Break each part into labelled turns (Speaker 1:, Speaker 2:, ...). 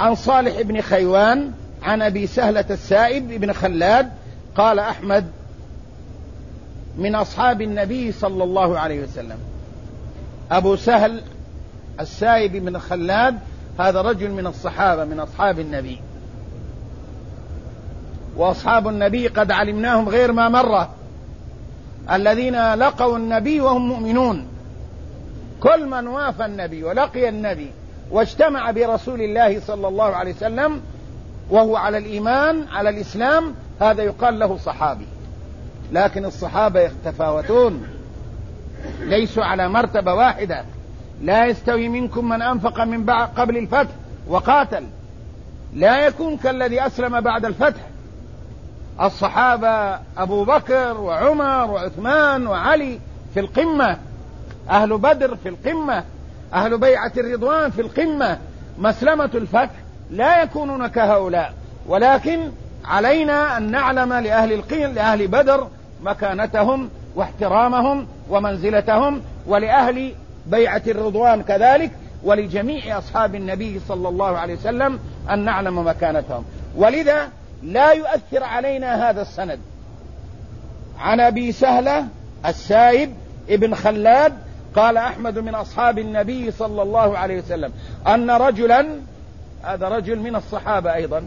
Speaker 1: عن صالح بن خيوان عن أبي سهلة السائب بن خلاد قال أحمد من أصحاب النبي صلى الله عليه وسلم. أبو سهل السائب بن خلاد هذا رجل من الصحابة من أصحاب النبي، وأصحاب النبي قد علمناهم غير ما مرة، الذين لقوا النبي وهم مؤمنون. كل من وافى النبي ولقي النبي واجتمع برسول الله صلى الله عليه وسلم وهو على الإيمان على الإسلام هذا يقال له صحابي. لكن الصحابة يتفاوتون، ليسوا على مرتبة واحدة. لا يستوي منكم من أنفق من قبل الفتح وقاتل، لا يكون كالذي أسلم بعد الفتح. الصحابة أبو بكر وعمر وعثمان وعلي في القمة، أهل بدر في القمة، أهل بيعة الرضوان في القمة. مسلمة الفتح لا يكونون كهؤلاء، ولكن علينا أن نعلم لأهل بدر مكانتهم واحترامهم ومنزلتهم، ولأهل بيعة الرضوان كذلك، ولجميع أصحاب النبي صلى الله عليه وسلم أن نعلم مكانتهم. ولذا لا يؤثر علينا هذا السند عن أبي سهلة السائب ابن خلاد قال أحمد من أصحاب النبي صلى الله عليه وسلم أن رجلا، هذا رجل من الصحابة أيضا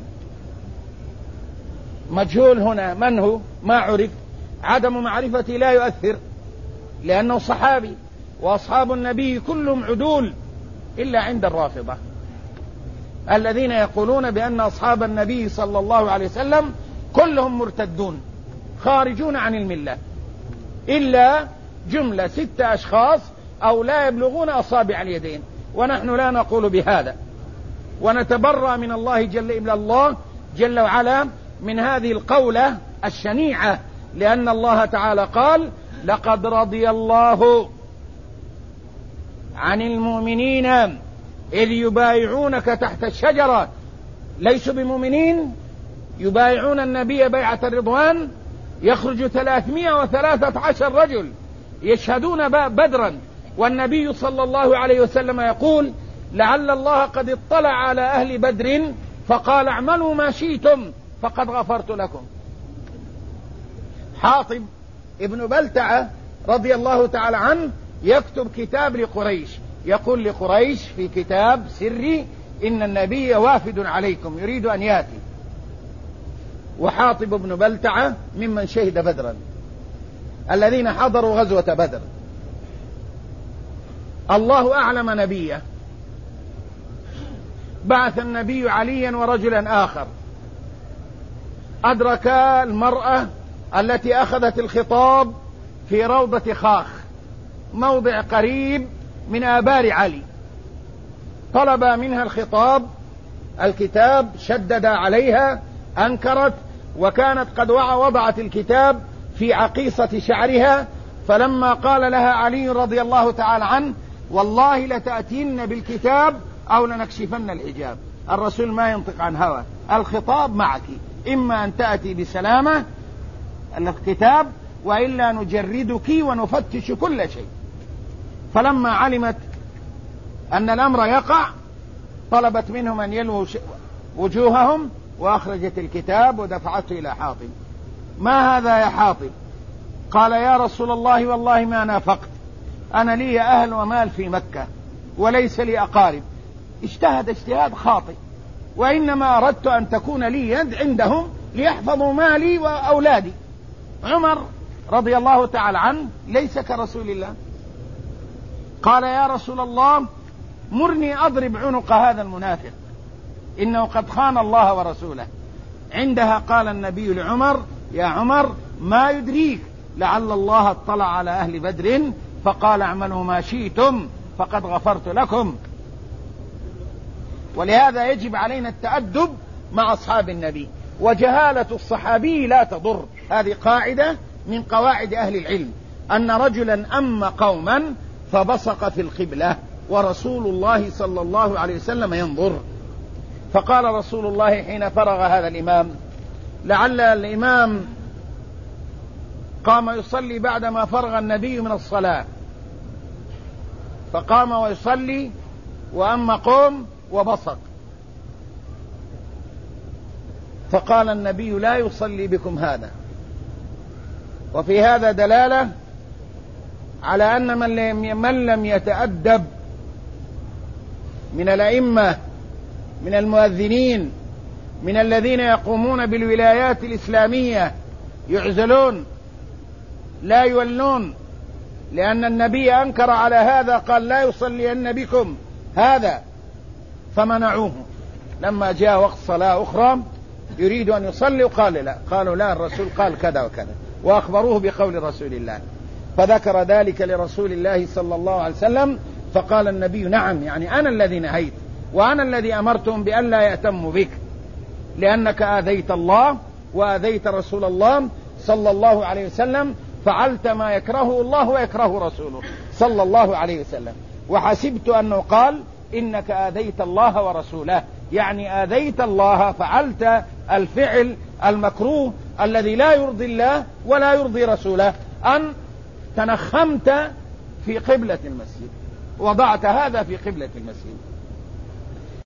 Speaker 1: مجهول هنا من هو ما عرف، عدم معرفتي لا يؤثر لأنه صحابي، وأصحاب النبي كلهم عدول إلا عند الرافضة الذين يقولون بأن أصحاب النبي صلى الله عليه وسلم كلهم مرتدون خارجون عن الملة إلا جملة 6 أشخاص أو لا يبلغون أصابع اليدين، ونحن لا نقول بهذا، ونتبرأ من الله جل وعلا من هذه القولة الشنيعة، لأن الله تعالى قال لقد رضي الله عن المؤمنين إذ يبايعونك تحت الشجرة. ليسوا بمؤمنين، يبايعون النبي بيعة الرضوان، يخرج 313 رجل يشهدون بدرا، والنبي صلى الله عليه وسلم يقول لعل الله قد اطلع على أهل بدر فقال اعملوا ما شئتم فقد غفرت لكم. حاطب ابن بلتعة رضي الله تعالى عنه يكتب كتاب لقريش، يقول لقريش في كتاب سري إن النبي وافد عليكم يريد أن يأتي. وحاطب ابن بلتعة ممن شهد بدرا، الذين حضروا غزوة بدر. الله أعلم نبيه، بعث النبي عليا ورجلا آخر، أدرك المرأة التي أخذت الخطاب في روضة خاخ موضع قريب من آبار علي، طلب منها الكتاب شدد عليها، أنكرت، وكانت قد وضعت الكتاب في عقيصة شعرها. فلما قال لها علي رضي الله تعالى عنه والله لتأتين بالكتاب أو لنكشفن الحجاب، الرسول ما ينطق عن هوى، الخطاب معك، إما أن تأتي بسلامة الكتاب وإلا نجردك ونفتش كل شيء. فلما علمت أن الأمر يقع طلبت منهم أن يلووا وجوههم، وأخرجت الكتاب ودفعته إلى حاطب. ما هذا يا حاطب؟ قال يا رسول الله والله ما نافقت، أنا لي أهل ومال في مكة وليس لي أقارب. اجتهد اجتهاد خاطئ، وإنما أردت أن تكون لي يد عندهم ليحفظوا مالي وأولادي. عمر رضي الله تعالى عنه ليس كرسول الله، قال يا رسول الله مرني أضرب عنق هذا المنافق إنه قد خان الله ورسوله. عندها قال النبي لعمر يا عمر ما يدريك لعل الله اطلع على أهل بدر فقال اعملوا ما شئتم فقد غفرت لكم. ولهذا يجب علينا التأدب مع أصحاب النبي، وجهالة الصحابي لا تضر. هذه قاعدة من قواعد أهل العلم، أن رجلا أم قوما فبصق في القبلة ورسول الله صلى الله عليه وسلم ينظر. فقال رسول الله حين فرغ هذا الإمام، لعل الإمام قام يصلي بعدما فرغ النبي من الصلاة، فقام ويصلي وأما قوم وبصق. فقال النبي لا يصلي بكم هذا. وفي هذا دلالة على أن من لم يتأدب من الأئمة، من المؤذنين، من الذين يقومون بالولايات الإسلامية، يعزلون لا يولون، لأن النبي أنكر على هذا، قال لا يصلين بكم هذا، فمنعوه. لما جاء وقت صلاة أخرى يريد أن يصلي وقال لا، قالوا لا، الرسول قال كذا وكذا، وأخبروه بقول رسول الله، فذكر ذلك لرسول الله صلى الله عليه وسلم، فقال النبي نعم، يعني أنا الذي نهيت وأنا الذي أمرتهم بأن لا يأتموا بك، لأنك آذيت الله وآذيت رسول الله صلى الله عليه وسلم، فعلت ما يكرهه الله ويكرهه رسوله صلى الله عليه وسلم. وحسبت أنه قال إنك آذيت الله ورسوله، يعني آذيت الله، فعلت الفعل المكروه الذي لا يرضي الله ولا يرضي رسوله، أن تنخمت في قبلة المسجد، وضعت هذا في قبلة المسجد.